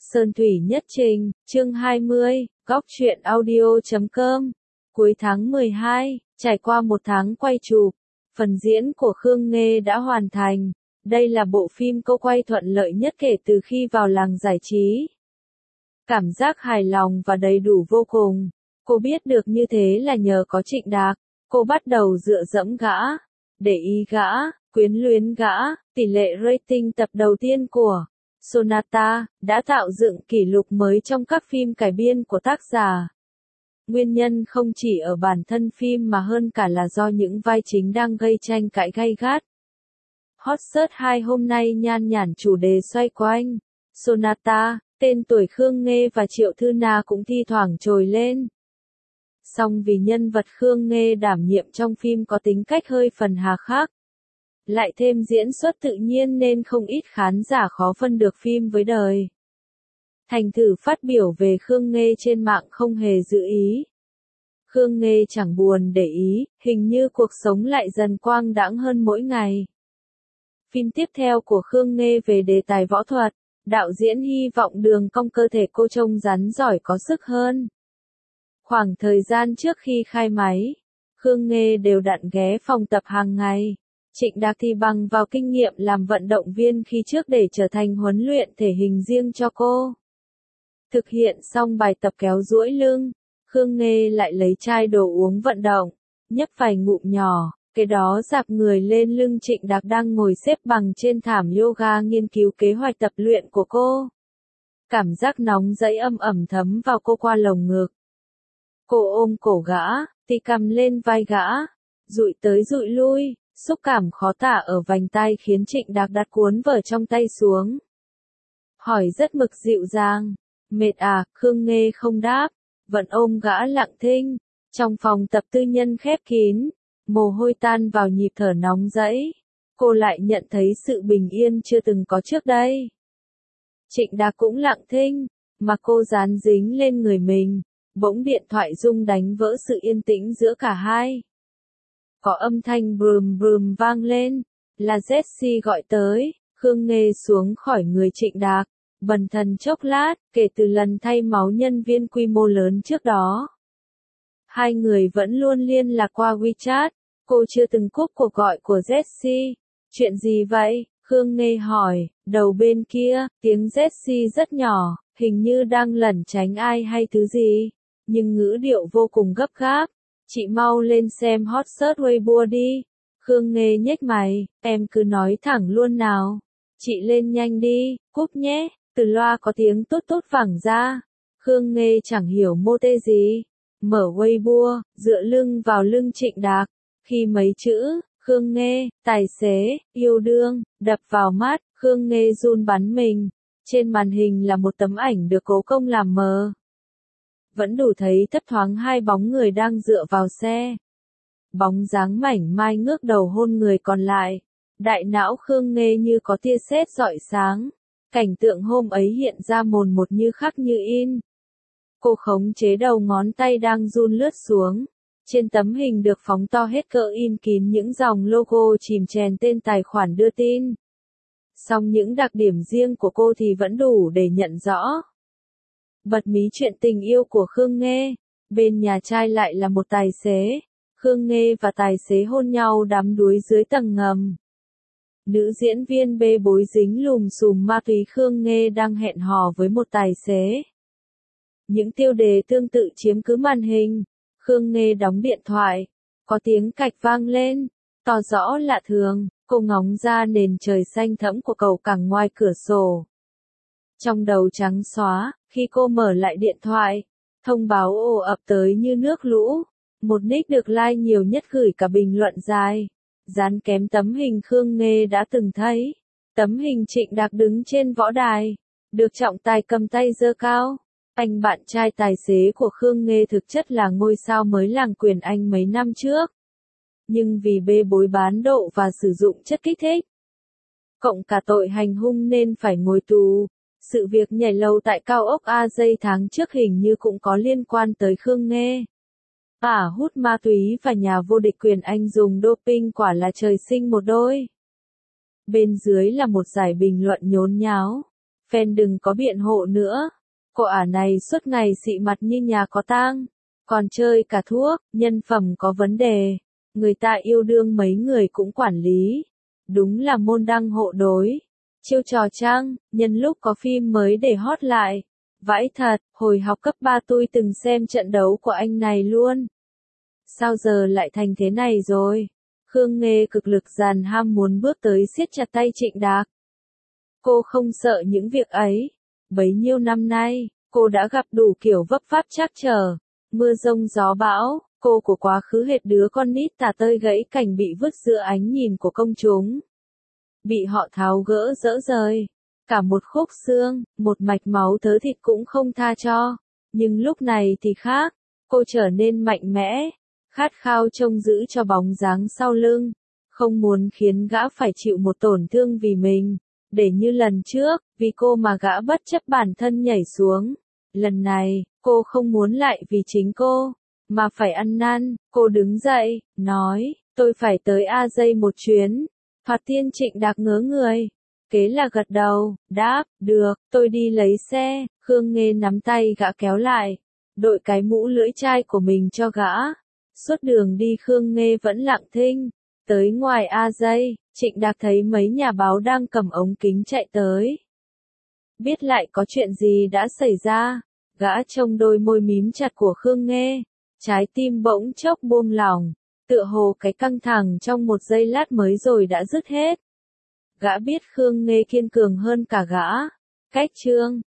Sơn Thủy Nhất Trình, chương 20, góc truyện audio.com. Cuối tháng 12, trải qua một tháng quay chụp, phần diễn của Khương Nghê đã hoàn thành. Đây là bộ phim cô quay thuận lợi nhất kể từ khi vào làng giải trí. Cảm giác hài lòng và đầy đủ vô cùng. Cô biết được như thế là nhờ có Trịnh Đạc. Cô bắt đầu dựa dẫm gã, để ý gã, quyến luyến gã. Tỷ lệ rating tập đầu tiên của Sonata đã tạo dựng kỷ lục mới trong các phim cải biên của tác giả. Nguyên nhân không chỉ ở bản thân phim mà hơn cả là do những vai chính đang gây tranh cãi gay gắt. Hot Search 2 hôm nay nhan nhản chủ đề xoay quanh Sonata, tên tuổi Khương Nghê và Triệu Thư Na cũng thi thoảng trồi lên. Song vì nhân vật Khương Nghê đảm nhiệm trong phim có tính cách hơi phần hà khắc, lại thêm diễn xuất tự nhiên nên không ít khán giả khó phân được phim với đời. Thành thử phát biểu về Khương Nghê trên mạng không hề giữ ý. Khương Nghê chẳng buồn để ý, hình như cuộc sống lại dần quang đãng hơn mỗi ngày. Phim tiếp theo của Khương Nghê về đề tài võ thuật, đạo diễn hy vọng đường cong cơ thể cô trông rắn giỏi có sức hơn. Khoảng thời gian trước khi khai máy, Khương Nghê đều đặn ghé phòng tập hàng ngày. Trịnh Đạc thì bằng vào kinh nghiệm làm vận động viên khi trước để trở thành huấn luyện thể hình riêng cho cô. Thực hiện xong bài tập kéo duỗi lưng, Khương Nghê lại lấy chai đồ uống vận động, nhấp vài ngụm nhỏ, cái đó dạp người lên lưng Trịnh Đạc đang ngồi xếp bằng trên thảm yoga nghiên cứu kế hoạch tập luyện của cô. Cảm giác nóng rẫy âm ẩm thấm vào cô qua lồng ngực. Cô ôm cổ gã, thì cầm lên vai gã, dụi tới dụi lui, xúc cảm khó tả ở vành tai khiến Trịnh Đạc đặt cuốn vở trong tay xuống. Hỏi rất mực dịu dàng, mệt à? Khương Nghê không đáp, vẫn ôm gã lặng thinh. Trong phòng tập tư nhân khép kín, mồ hôi tan vào nhịp thở nóng rẫy, cô lại nhận thấy sự bình yên chưa từng có trước đây. Trịnh Đạc cũng lặng thinh, mà cô dán dính lên người mình, bỗng điện thoại rung đánh vỡ sự yên tĩnh giữa cả hai. Có âm thanh brùm brùm vang lên, là Jessie gọi tới. Khương Nghê xuống khỏi người Trịnh Đạc, bần thần chốc lát, kể từ lần thay máu nhân viên quy mô lớn trước đó. Hai người vẫn luôn liên lạc qua WeChat, cô chưa từng cúp cuộc gọi của Jessie. Chuyện gì vậy? Khương Nghê hỏi, đầu bên kia, tiếng Jessie rất nhỏ, hình như đang lẩn tránh ai hay thứ gì, nhưng ngữ điệu vô cùng gấp gáp. Chị mau lên xem hot search Weibo đi. Khương Nghê nhếch mày, em cứ nói thẳng luôn nào. Chị lên nhanh đi, cúp nhé. Từ loa có tiếng tút tút vẳng ra. Khương Nghê chẳng hiểu mô tê gì. Mở Weibo, dựa lưng vào lưng Trịnh Đạc. Khi mấy chữ, Khương Nghê, tài xế, yêu đương, đập vào mắt, Khương Nghê run bắn mình. Trên màn hình là một tấm ảnh được cố công làm mờ. Vẫn đủ thấy thấp thoáng hai bóng người đang dựa vào xe. Bóng dáng mảnh mai ngước đầu hôn người còn lại. Đại não Khương Nghê như có tia sét rọi sáng. Cảnh tượng hôm ấy hiện ra mồn một như khắc như in. Cô khống chế đầu ngón tay đang run lướt xuống. Trên tấm hình được phóng to hết cỡ in kín những dòng logo chìm chèn tên tài khoản đưa tin. Song những đặc điểm riêng của cô thì vẫn đủ để nhận rõ. Bật mí chuyện tình yêu của Khương Nghê, bên nhà trai lại là một tài xế. Khương Nghê và tài xế hôn nhau đắm đuối dưới tầng ngầm. Nữ diễn viên bê bối dính lùm xùm ma túy. Khương Nghê đang hẹn hò với một tài xế. Những tiêu đề tương tự chiếm cứ màn hình. Khương Nghê đóng điện thoại, có tiếng cạch vang lên, tỏ rõ lạ thường. Cô ngóng ra nền trời xanh thẫm của cầu cảng ngoài cửa sổ. Trong đầu trắng xóa, khi cô mở lại điện thoại, thông báo ồ ập tới như nước lũ. Một nick được like nhiều nhất gửi cả bình luận dài, dán kém tấm hình Khương Nghê đã từng thấy. Tấm hình Trịnh Đạc đứng trên võ đài, được trọng tài cầm tay giơ cao. Anh bạn trai tài xế của Khương Nghê thực chất là ngôi sao mới làng Quyền Anh mấy năm trước. Nhưng vì bê bối bán độ và sử dụng chất kích thích, cộng cả tội hành hung nên phải ngồi tù. Sự việc nhảy lầu tại cao ốc AJ tháng trước hình như cũng có liên quan tới Khương Nghê. Hút ma túy và nhà vô địch Quyền Anh dùng doping quả là trời sinh một đôi. Bên dưới là một dải bình luận nhốn nháo. Phen đừng có biện hộ nữa. Cô ả này suốt ngày xị mặt như nhà có tang, còn chơi cả thuốc, nhân phẩm có vấn đề. Người ta yêu đương mấy người cũng quản lý. Đúng là môn đăng hộ đối. Chiêu trò chăng, nhân lúc có phim mới để hot lại. Vãi thật, hồi học cấp 3 tôi từng xem trận đấu của anh này luôn. Sao giờ lại thành thế này rồi? Khương Nghê cực lực dàn ham muốn bước tới siết chặt tay Trịnh Đạc. Cô không sợ những việc ấy. Bấy nhiêu năm nay, cô đã gặp đủ kiểu vấp váp trắc trở, mưa rông gió bão, cô của quá khứ hệt đứa con nít tả tơi gãy cành bị vứt giữa ánh nhìn của công chúng. Bị họ tháo gỡ dỡ rời, cả một khúc xương, một mạch máu thớ thịt cũng không tha cho. Nhưng lúc này thì khác, cô trở nên mạnh mẽ, khát khao trông giữ cho bóng dáng sau lưng, không muốn khiến gã phải chịu một tổn thương vì mình. Để như lần trước, vì cô mà gã bất chấp bản thân nhảy xuống. Lần này, cô không muốn lại vì chính cô, mà phải ăn năn. Cô đứng dậy, nói, tôi phải tới A Dây một chuyến. Thoạt tiên Trịnh Đạc ngớ người. Kế là gật đầu, đáp, được, tôi đi lấy xe. Khương Nghê nắm tay gã kéo lại, đội cái mũ lưỡi chai của mình cho gã. Suốt đường đi Khương Nghê vẫn lặng thinh. Tới ngoài A Dây, Trịnh Đạc thấy mấy nhà báo đang cầm ống kính chạy tới. Biết lại có chuyện gì đã xảy ra, gã trông đôi môi mím chặt của Khương Nghê, trái tim bỗng chốc buông lỏng, tựa hồ cái căng thẳng trong một giây lát mới rồi đã dứt hết. Gã biết Khương Nghê kiên cường hơn cả gã. Cách chương